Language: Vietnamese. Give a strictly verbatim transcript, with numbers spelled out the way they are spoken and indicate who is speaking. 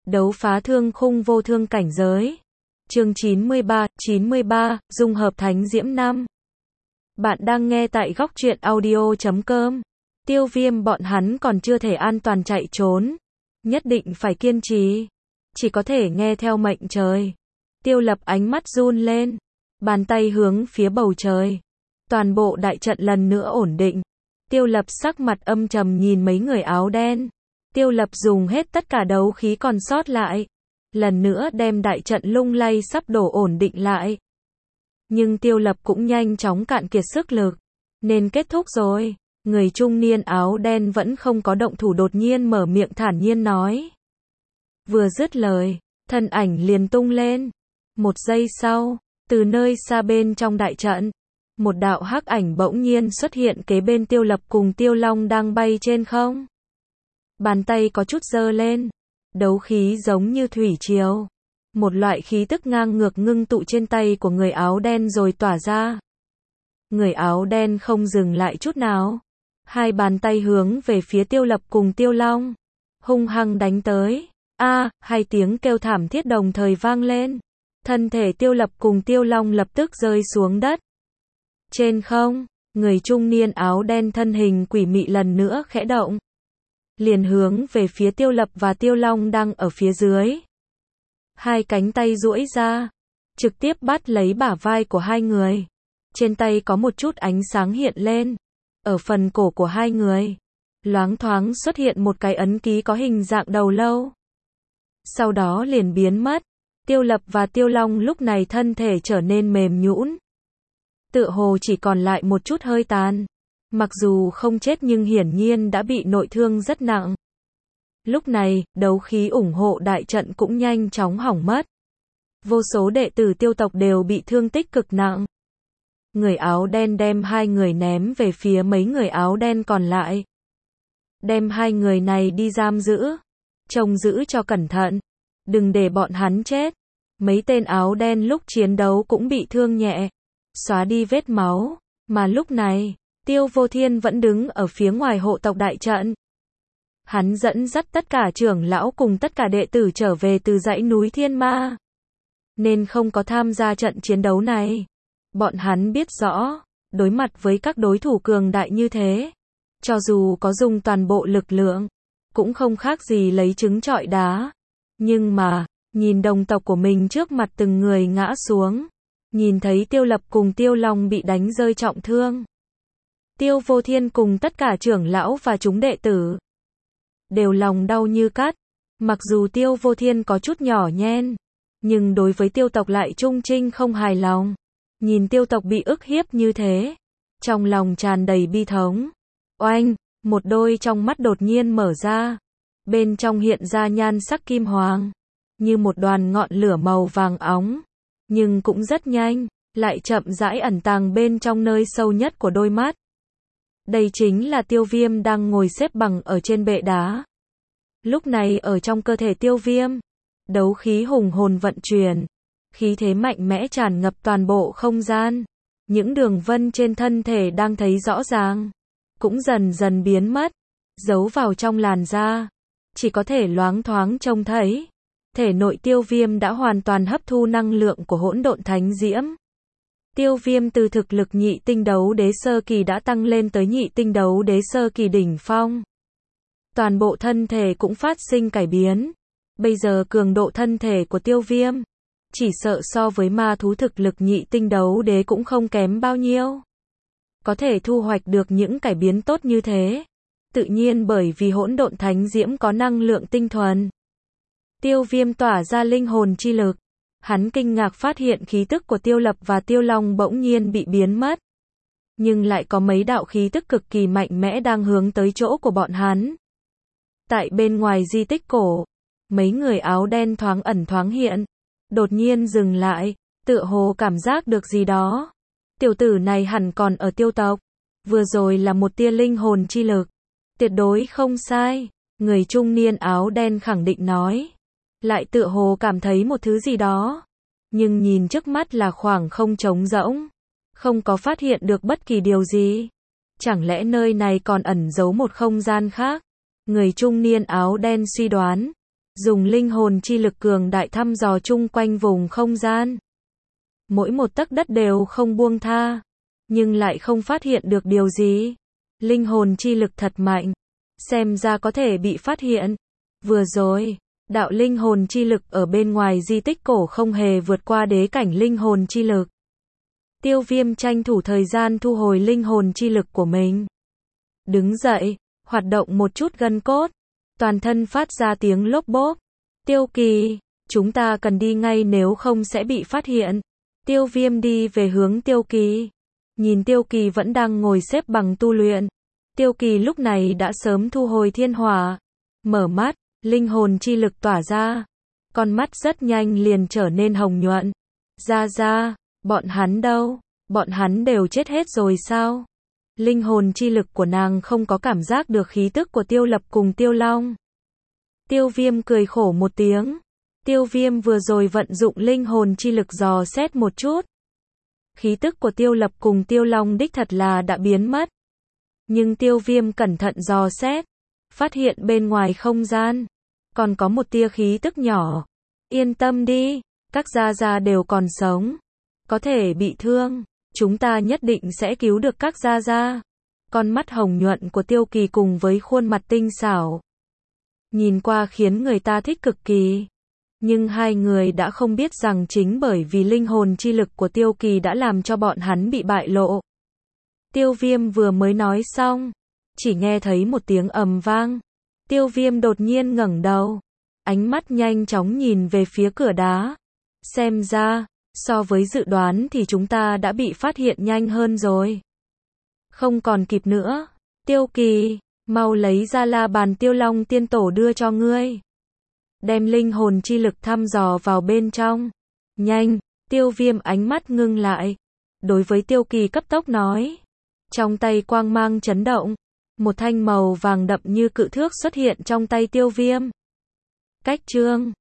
Speaker 1: Đấu phá thương khung vô thương cảnh giới. Chương chín mươi ba, chín mươi ba, dung hợp thánh diễm năm. Bạn đang nghe tại góc truyện audio chấm com. Tiêu Viêm bọn hắn còn chưa thể an toàn chạy trốn. Nhất định phải kiên trì. Chỉ có thể nghe theo mệnh trời. Tiêu Lập ánh mắt run lên. Bàn tay hướng phía bầu trời. Toàn bộ đại trận lần nữa ổn định. Tiêu Lập sắc mặt âm trầm nhìn mấy người áo đen. Tiêu Lập dùng hết tất cả đấu khí còn sót lại. Lần nữa đem đại trận lung lay sắp đổ ổn định lại. Nhưng Tiêu Lập cũng nhanh chóng cạn kiệt sức lực. Nên kết thúc rồi. Người trung niên áo đen vẫn không có động thủ, đột nhiên mở miệng thản nhiên nói. Vừa dứt lời, thân ảnh liền tung lên. Một giây sau, từ nơi xa bên trong đại trận, một đạo hắc ảnh bỗng nhiên xuất hiện kế bên Tiêu Lập cùng Tiêu Long đang bay trên không. Bàn tay có chút giơ lên, đấu khí giống như thủy triều. Một loại khí tức ngang ngược ngưng tụ trên tay của người áo đen rồi tỏa ra. Người áo đen không dừng lại chút nào. Hai bàn tay hướng về phía Tiêu Lập cùng Tiêu Long. Hung hăng đánh tới. A, hai tiếng kêu thảm thiết đồng thời vang lên. Thân thể Tiêu Lập cùng Tiêu Long lập tức rơi xuống đất. Trên không, người trung niên áo đen thân hình quỷ mị lần nữa khẽ động. Liền hướng về phía Tiêu Lập và Tiêu Long đang ở phía dưới. Hai cánh tay duỗi ra, trực tiếp bắt lấy bả vai của hai người. Trên tay có một chút ánh sáng hiện lên. Ở phần cổ của hai người, loáng thoáng xuất hiện một cái ấn ký có hình dạng đầu lâu. Sau đó liền biến mất. Tiêu Lập và Tiêu Long lúc này thân thể trở nên mềm nhũn. Tựa hồ chỉ còn lại một chút hơi tàn. Mặc dù không chết nhưng hiển nhiên đã bị nội thương rất nặng. Lúc này, đấu khí ủng hộ đại trận cũng nhanh chóng hỏng mất. Vô số đệ tử Tiêu tộc đều bị thương tích cực nặng. Người áo đen đem hai người ném về phía mấy người áo đen còn lại. Đem hai người này đi giam giữ. Trông giữ cho cẩn thận. Đừng để bọn hắn chết. Mấy tên áo đen lúc chiến đấu cũng bị thương nhẹ. Xóa đi vết máu. Mà lúc này, Tiêu Vô Thiên vẫn đứng ở phía ngoài hộ tộc đại trận. Hắn dẫn dắt tất cả trưởng lão cùng tất cả đệ tử trở về từ dãy núi Thiên Ma. Nên không có tham gia trận chiến đấu này. Bọn hắn biết rõ, đối mặt với các đối thủ cường đại như thế, cho dù có dùng toàn bộ lực lượng, cũng không khác gì lấy trứng trọi đá. Nhưng mà, nhìn đồng tộc của mình trước mặt từng người ngã xuống, nhìn thấy Tiêu Lập cùng Tiêu Long bị đánh rơi trọng thương. Tiêu Vô Thiên cùng tất cả trưởng lão và chúng đệ tử đều lòng đau như cắt. Mặc dù Tiêu Vô Thiên có chút nhỏ nhen, nhưng đối với Tiêu tộc lại trung trinh không hài lòng. Nhìn Tiêu tộc bị ức hiếp như thế, trong lòng tràn đầy bi thống. Oanh, một đôi trong mắt đột nhiên mở ra. Bên trong hiện ra nhan sắc kim hoàng, như một đoàn ngọn lửa màu vàng óng. Nhưng cũng rất nhanh, lại chậm rãi ẩn tàng bên trong nơi sâu nhất của đôi mắt. Đây chính là Tiêu Viêm đang ngồi xếp bằng ở trên bệ đá. Lúc này ở trong cơ thể Tiêu Viêm, đấu khí hùng hồn vận chuyển. Khí thế mạnh mẽ tràn ngập toàn bộ không gian. Những đường vân trên thân thể đang thấy rõ ràng, cũng dần dần biến mất, giấu vào trong làn da. Chỉ có thể loáng thoáng trông thấy. Thể nội Tiêu Viêm đã hoàn toàn hấp thu năng lượng của hỗn độn thánh diễm. Tiêu Viêm từ thực lực nhị tinh đấu đế sơ kỳ đã tăng lên tới nhị tinh đấu đế sơ kỳ đỉnh phong. Toàn bộ thân thể cũng phát sinh cải biến. Bây giờ cường độ thân thể của Tiêu Viêm, chỉ sợ so với ma thú thực lực nhị tinh đấu đế cũng không kém bao nhiêu. Có thể thu hoạch được những cải biến tốt như thế, tự nhiên bởi vì hỗn độn thánh diễm có năng lượng tinh thuần. Tiêu Viêm tỏa ra linh hồn chi lực. Hắn kinh ngạc phát hiện khí tức của Tiêu Lập và Tiêu Long bỗng nhiên bị biến mất. Nhưng lại có mấy đạo khí tức cực kỳ mạnh mẽ đang hướng tới chỗ của bọn hắn. Tại bên ngoài di tích cổ, mấy người áo đen thoáng ẩn thoáng hiện. Đột nhiên dừng lại, tựa hồ cảm giác được gì đó. Tiểu tử này hẳn còn ở Tiêu tộc. Vừa rồi là một tia linh hồn chi lực. Tuyệt đối không sai. Người trung niên áo đen khẳng định nói. Lại tựa hồ cảm thấy một thứ gì đó. Nhưng nhìn trước mắt là khoảng không trống rỗng. Không có phát hiện được bất kỳ điều gì. Chẳng lẽ nơi này còn ẩn giấu một không gian khác? Người trung niên áo đen suy đoán. dùng linh hồn chi lực cường đại thăm dò chung quanh vùng không gian. Mỗi một tấc đất đều không buông tha, nhưng lại không phát hiện được điều gì. Linh hồn chi lực thật mạnh, xem ra có thể bị phát hiện. Vừa rồi, đạo linh hồn chi lực ở bên ngoài di tích cổ không hề vượt qua đế cảnh linh hồn chi lực. Tiêu Viêm tranh thủ thời gian thu hồi linh hồn chi lực của mình. Đứng dậy, hoạt động một chút gân cốt, toàn thân phát ra tiếng lốp bốp. Tiêu Kỳ, chúng ta cần đi ngay nếu không sẽ bị phát hiện. Tiêu Viêm đi về hướng Tiêu Kỳ. Nhìn Tiêu Kỳ vẫn đang ngồi xếp bằng tu luyện. Tiêu Kỳ lúc này đã sớm thu hồi thiên hỏa. Mở mắt, linh hồn chi lực tỏa ra. Con mắt rất nhanh liền trở nên hồng nhuận. Ra ra, bọn hắn đâu? Bọn hắn đều chết hết rồi sao? Linh hồn chi lực của nàng không có cảm giác được khí tức của Tiêu Lập cùng Tiêu Long. Tiêu Viêm cười khổ một tiếng. Tiêu Viêm vừa rồi vận dụng linh hồn chi lực dò xét một chút. Khí tức của Tiêu Lập cùng Tiêu Long đích thật là đã biến mất. Nhưng Tiêu Viêm cẩn thận dò xét, phát hiện bên ngoài không gian còn có một tia khí tức nhỏ. Yên tâm đi, các gia gia đều còn sống. Có thể bị thương, chúng ta nhất định sẽ cứu được các gia gia. Con mắt hồng nhuận của Tiêu Kỳ cùng với khuôn mặt tinh xảo, nhìn qua khiến người ta thích cực kỳ. Nhưng hai người đã không biết rằng chính bởi vì linh hồn chi lực của Tiêu Kỳ đã làm cho bọn hắn bị bại lộ. Tiêu Viêm vừa mới nói xong, chỉ nghe thấy một tiếng ầm vang. Tiêu Viêm đột nhiên ngẩng đầu, ánh mắt nhanh chóng nhìn về phía cửa đá. Xem ra, so với dự đoán thì chúng ta đã bị phát hiện nhanh hơn rồi. Không còn kịp nữa. Tiêu Kỳ, mau lấy ra la bàn Tiêu Long tiên tổ đưa cho ngươi. Đem linh hồn chi lực thăm dò vào bên trong. Nhanh, Tiêu Viêm ánh mắt ngưng lại. Đối với Tiêu Kỳ cấp tốc nói. Trong tay quang mang chấn động. Một thanh màu vàng đậm như cự thước xuất hiện trong tay Tiêu Viêm. Cách chương